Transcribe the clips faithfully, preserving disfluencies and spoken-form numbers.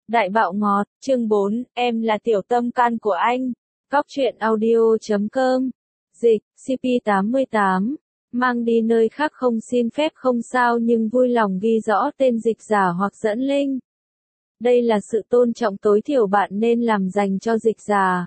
Đại bạo ngọt, chương bốn, em là tiểu tâm can của anh. Góc truyện audio chấm com. Dịch, xê pê tám mươi tám. Mang đi nơi khác không xin phép không sao nhưng vui lòng ghi rõ tên dịch giả hoặc dẫn link. Đây là sự tôn trọng tối thiểu bạn nên làm dành cho dịch giả.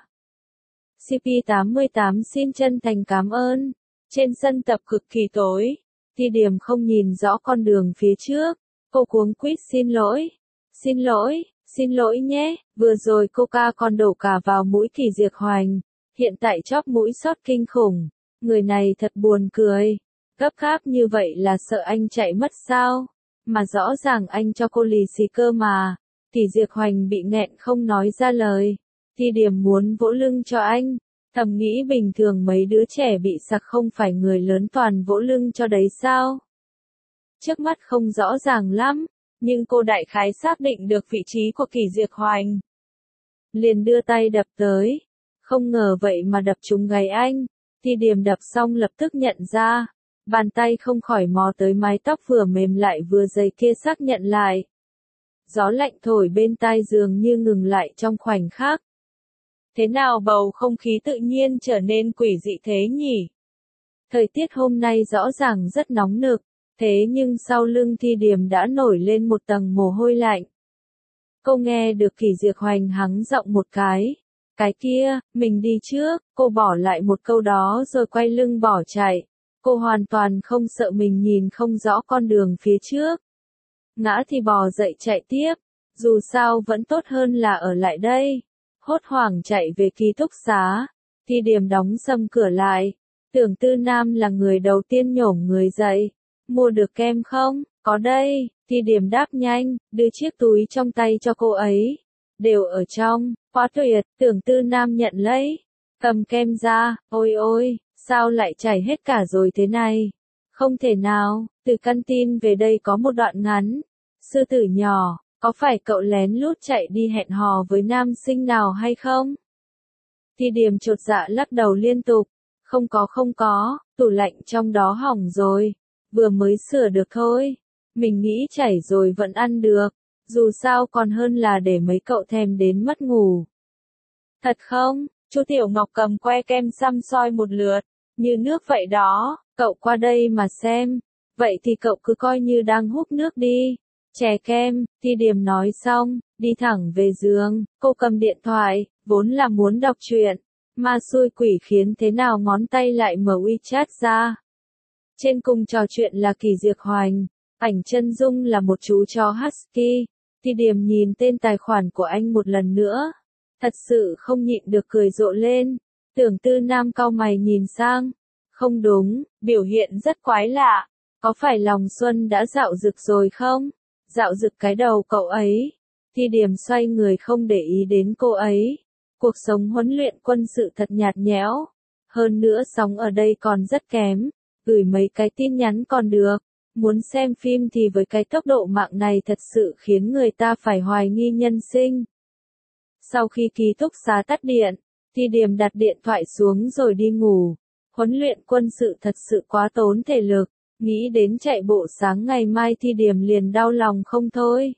xê pê tám mươi tám xin chân thành cảm ơn. Trên sân tập cực kỳ tối, Ti Điểm không nhìn rõ con đường phía trước. Cô cuống quýt xin lỗi. Xin lỗi, xin lỗi nhé, vừa rồi coca còn đổ cả vào mũi Kỳ Diệc Hoành, hiện tại chóp mũi sót kinh khủng, người này thật buồn cười, gấp gáp như vậy là sợ anh chạy mất sao, mà rõ ràng anh cho cô lì xì cơ mà. Kỳ Diệc Hoành bị nghẹn không nói ra lời, Ti Điểm muốn vỗ lưng cho anh, thầm nghĩ bình thường mấy đứa trẻ bị sặc không phải người lớn toàn vỗ lưng cho đấy sao. Trước mắt không rõ ràng lắm, nhưng cô đại khái xác định được vị trí của Kỳ Diệc Hoành. Liền đưa tay đập tới, không ngờ vậy mà đập trúng gáy anh, Ti Điểm đập xong lập tức nhận ra, bàn tay không khỏi mò tới mái tóc vừa mềm lại vừa dày kia xác nhận lại. Gió lạnh thổi bên tai dường như ngừng lại trong khoảnh khắc. Thế nào bầu không khí tự nhiên trở nên quỷ dị thế nhỉ? Thời tiết hôm nay rõ ràng rất nóng nực. Thế nhưng sau lưng Ti Điểm đã nổi lên một tầng mồ hôi lạnh. Cô nghe được Kỳ Diệc Hoành hắng giọng một cái. Cái kia, mình đi trước, cô bỏ lại một câu đó rồi quay lưng bỏ chạy. Cô hoàn toàn không sợ mình nhìn không rõ con đường phía trước. Ngã thì bò dậy chạy tiếp, dù sao vẫn tốt hơn là ở lại đây. Hốt hoảng chạy về ký túc xá, Ti Điểm đóng sầm cửa lại. Tưởng Tư Nam là người đầu tiên nhổm người dậy. Mua được kem không? Có đây, Ti Điểm đáp nhanh, đưa chiếc túi trong tay cho cô ấy. Đều ở trong, quá tuyệt, Tưởng Tư Nam nhận lấy. Cầm kem ra, ôi ôi, sao lại chảy hết cả rồi thế này? Không thể nào, từ căn tin về đây có một đoạn ngắn. Sư tử nhỏ, có phải cậu lén lút chạy đi hẹn hò với nam sinh nào hay không? Ti Điểm chột dạ lắc đầu liên tục. Không có không có, tủ lạnh trong đó hỏng rồi. Vừa mới sửa được thôi. Mình nghĩ chảy rồi vẫn ăn được. Dù sao còn hơn là để mấy cậu thèm đến mất ngủ. Thật không? Chu Tiểu Ngọc cầm que kem xăm soi một lượt. Như nước vậy đó, cậu qua đây mà xem. Vậy thì cậu cứ coi như đang hút nước đi. Chè kem, Ti Điểm nói xong, đi thẳng về giường. Cô cầm điện thoại, vốn là muốn đọc truyện. Mà xui quỷ khiến thế nào ngón tay lại mở WeChat ra. Trên cùng trò chuyện là Kỳ Diệc Hoành, ảnh chân dung là một chú chó Husky. Ti Điểm nhìn tên tài khoản của anh một lần nữa. Thật sự không nhịn được cười rộ lên. Tưởng Tư Nam cau mày nhìn sang. Không đúng, biểu hiện rất quái lạ. Có phải lòng xuân đã dạo rực rồi không? Dạo rực cái đầu cậu ấy. Ti Điểm xoay người không để ý đến cô ấy. Cuộc sống huấn luyện quân sự thật nhạt nhẽo. Hơn nữa sống ở đây còn rất kém. Gửi mấy cái tin nhắn còn được. Muốn xem phim thì với cái tốc độ mạng này thật sự khiến người ta phải hoài nghi nhân sinh. Sau khi ký túc xá tắt điện, Ti Điểm đặt điện thoại xuống rồi đi ngủ. Huấn luyện quân sự thật sự quá tốn thể lực. Nghĩ đến chạy bộ sáng ngày mai Ti Điểm liền đau lòng không thôi.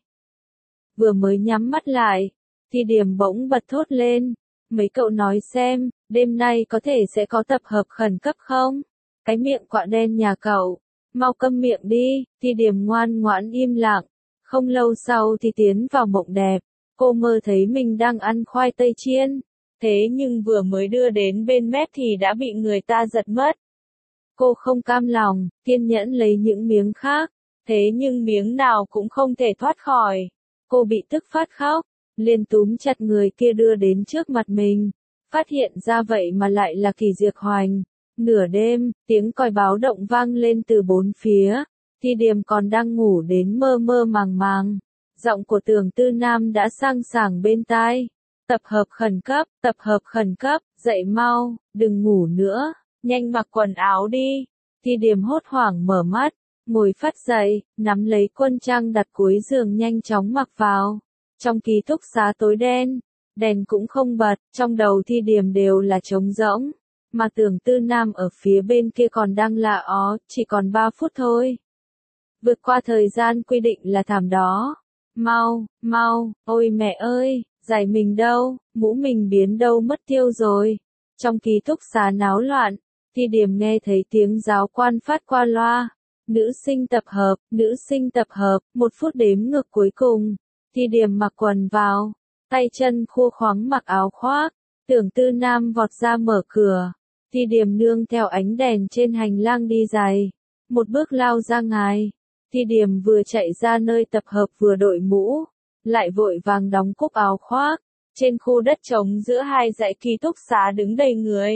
Vừa mới nhắm mắt lại, Ti Điểm bỗng bật thốt lên. Mấy cậu nói xem, đêm nay có thể sẽ có tập hợp khẩn cấp không? Cái miệng quạ đen nhà cậu, mau câm miệng đi. Ti Điểm ngoan ngoãn im lặng. Không lâu sau thì tiến vào mộng đẹp. Cô mơ thấy mình đang ăn khoai tây chiên. Thế nhưng vừa mới đưa đến bên mép thì đã bị người ta giật mất. Cô không cam lòng, kiên nhẫn lấy những miếng khác. Thế nhưng miếng nào cũng không thể thoát khỏi. Cô bị tức phát khóc, liền túm chặt người kia đưa đến trước mặt mình. Phát hiện ra vậy mà lại là Kỳ Diệc Hoành. Nửa đêm, tiếng còi báo động vang lên từ bốn phía. Ti Điểm còn đang ngủ đến mơ mơ màng màng. Giọng của Tưởng Tư Nam đã sang sảng bên tai. Tập hợp khẩn cấp, tập hợp khẩn cấp, dậy mau, đừng ngủ nữa, nhanh mặc quần áo đi. Ti Điểm hốt hoảng mở mắt, ngồi phát dậy, nắm lấy quân trang đặt cuối giường nhanh chóng mặc vào. Trong ký túc xá tối đen, đèn cũng không bật, trong đầu Ti Điểm đều là trống rỗng. Mà Tưởng Tư Nam ở phía bên kia còn đang lạ ó, chỉ còn ba phút thôi. Vượt qua thời gian quy định là thảm đó. Mau, mau, ôi mẹ ơi, giày mình đâu, mũ mình biến đâu mất tiêu rồi. Trong ký túc xá náo loạn, Thi Điềm nghe thấy tiếng giáo quan phát qua loa. Nữ sinh tập hợp, nữ sinh tập hợp, một phút đếm ngược cuối cùng. Thi Điềm mặc quần vào, tay chân khô khoắng mặc áo khoác. Tưởng Tư Nam vọt ra mở cửa. Thi Điềm nương theo ánh đèn trên hành lang đi dài. Một bước lao ra ngoài. Thi Điềm vừa chạy ra nơi tập hợp vừa đội mũ. Lại vội vàng đóng cúc áo khoác. Trên khu đất trống giữa hai dãy ký túc xá đứng đầy người.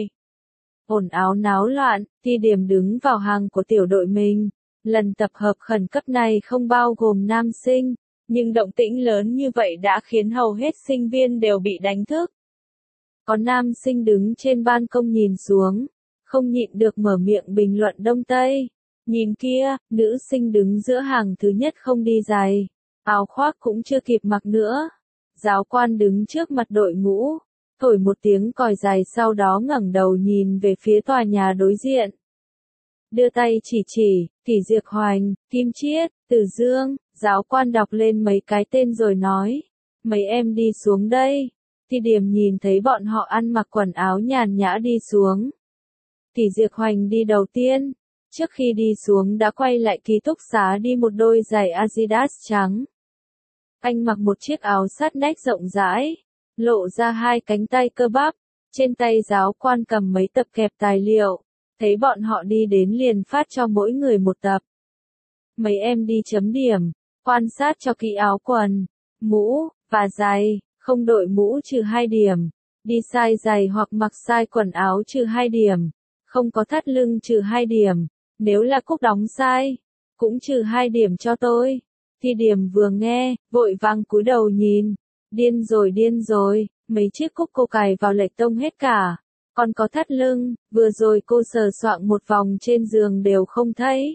Ồn áo náo loạn, Thi Điềm đứng vào hàng của tiểu đội mình. Lần tập hợp khẩn cấp này không bao gồm nam sinh, nhưng động tĩnh lớn như vậy đã khiến hầu hết sinh viên đều bị đánh thức. Có nam sinh đứng trên ban công nhìn xuống, không nhịn được mở miệng bình luận đông tây. Nhìn kia, nữ sinh đứng giữa hàng thứ nhất không đi giày, áo khoác cũng chưa kịp mặc nữa. Giáo quan đứng trước mặt đội ngũ, thổi một tiếng còi dài sau đó ngẩng đầu nhìn về phía tòa nhà đối diện. Đưa tay chỉ chỉ, Kỷ Diệp Hoành, Kim Chiết, Từ Dương, giáo quan đọc lên mấy cái tên rồi nói. Mấy em đi xuống đây. Thi Điềm nhìn thấy bọn họ ăn mặc quần áo nhàn nhã đi xuống. Kỷ Diệp Hoành đi đầu tiên. Trước khi đi xuống đã quay lại ký túc xá đi một đôi giày Adidas trắng. Anh mặc một chiếc áo sát nách rộng rãi, lộ ra hai cánh tay cơ bắp. Trên tay giáo quan cầm mấy tập kẹp tài liệu. Thấy bọn họ đi đến liền phát cho mỗi người một tập. Mấy em đi chấm điểm, quan sát cho kỹ áo quần, mũ, và giày, không đội mũ trừ hai điểm, đi sai giày hoặc mặc sai quần áo trừ hai điểm, không có thắt lưng trừ hai điểm, nếu là cúc đóng sai, cũng trừ hai điểm cho tôi. Thi Điềm vừa nghe, vội vàng cúi đầu nhìn, điên rồi điên rồi, mấy chiếc cúc cô cài vào lệch tông hết cả. Còn có thắt lưng, vừa rồi cô sờ soạng một vòng trên giường đều không thấy.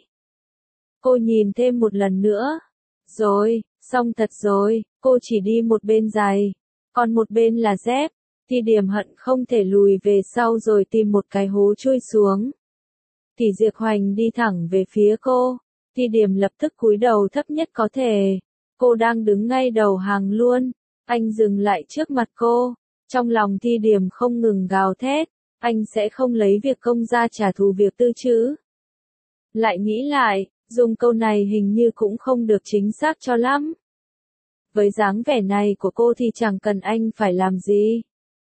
Cô nhìn thêm một lần nữa. Rồi, xong thật rồi, cô chỉ đi một bên giày, còn một bên là dép. Thi Điềm hận không thể lùi về sau rồi tìm một cái hố chui xuống. Kỷ Diệp Hoành đi thẳng về phía cô. Thi Điềm lập tức cúi đầu thấp nhất có thể. Cô đang đứng ngay đầu hàng luôn. Anh dừng lại trước mặt cô. Trong lòng Thi Điềm không ngừng gào thét. Anh sẽ không lấy việc công ra trả thù việc tư chứ. Lại nghĩ lại, dùng câu này hình như cũng không được chính xác cho lắm. Với dáng vẻ này của cô thì chẳng cần anh phải làm gì.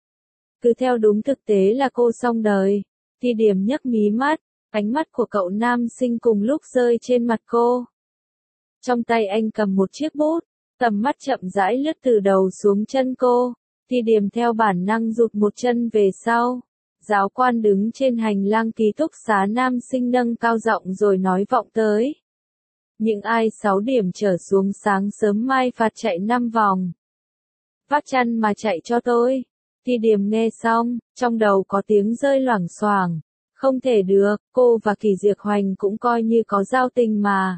Cứ theo đúng thực tế là cô xong đời. Thi Điềm nhấc mí mắt, ánh mắt của cậu nam sinh cùng lúc rơi trên mặt cô. Trong tay anh cầm một chiếc bút, tầm mắt chậm rãi lướt từ đầu xuống chân cô. Thi Điềm theo bản năng rụt một chân về sau. Giáo quan đứng trên hành lang ký túc xá nam sinh nâng cao giọng rồi nói vọng tới. Những ai sáu điểm trở xuống sáng sớm mai phạt chạy năm vòng. Vắt chăn mà chạy cho tôi. Thi Điềm nghe xong, trong đầu có tiếng rơi loảng xoảng. Không thể được, cô và Kỷ Diệp Hoành cũng coi như có giao tình mà.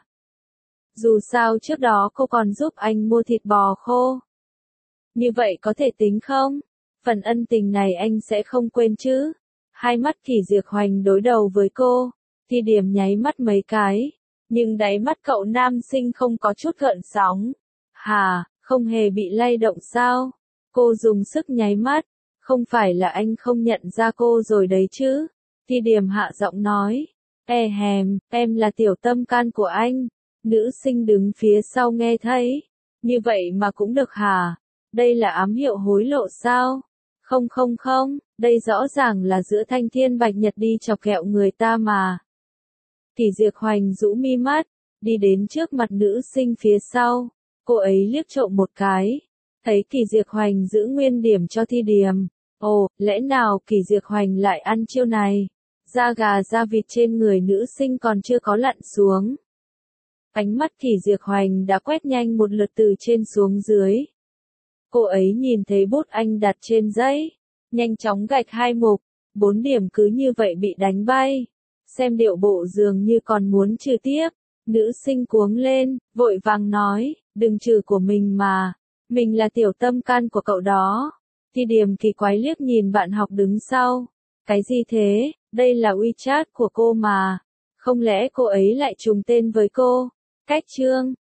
Dù sao trước đó cô còn giúp anh mua thịt bò khô. Như vậy có thể tính không? Phần ân tình này anh sẽ không quên chứ. Hai mắt Kỷ Diệp Hoành đối đầu với cô. Thi Điềm nháy mắt mấy cái. Nhưng đáy mắt cậu nam sinh không có chút gợn sóng. Hà, không hề bị lay động sao? Cô dùng sức nháy mắt. Không phải là anh không nhận ra cô rồi đấy chứ. Thi Điềm hạ giọng nói. E hèm, em là tiểu tâm can của anh. Nữ sinh đứng phía sau nghe thấy. Như vậy mà cũng được hả? Đây là ám hiệu hối lộ sao? Không không không, đây rõ ràng là giữa Thanh Thiên Bạch Nhật đi chọc ghẹo người ta mà. Kỷ Diệp Hoành rũ mi mắt, đi đến trước mặt nữ sinh phía sau. Cô ấy liếc trộm một cái. Thấy Kỷ Diệp Hoành giữ nguyên điểm cho Thi Điềm. Ồ, lẽ nào Kỷ Diệp Hoành lại ăn chiêu này? Da gà da vịt trên người nữ sinh còn chưa có lặn xuống. Ánh mắt Kỷ Diệp Hoành đã quét nhanh một lượt từ trên xuống dưới. Cô ấy nhìn thấy bút anh đặt trên giấy, nhanh chóng gạch hai mục, bốn điểm cứ như vậy bị đánh bay. Xem điệu bộ dường như còn muốn trừ tiếp, nữ sinh cuống lên, vội vàng nói, đừng trừ của mình mà, mình là tiểu tâm can của cậu đó. Thi Điềm kỳ quái liếc nhìn bạn học đứng sau, cái gì thế, đây là WeChat của cô mà, không lẽ cô ấy lại trùng tên với cô? Cách chương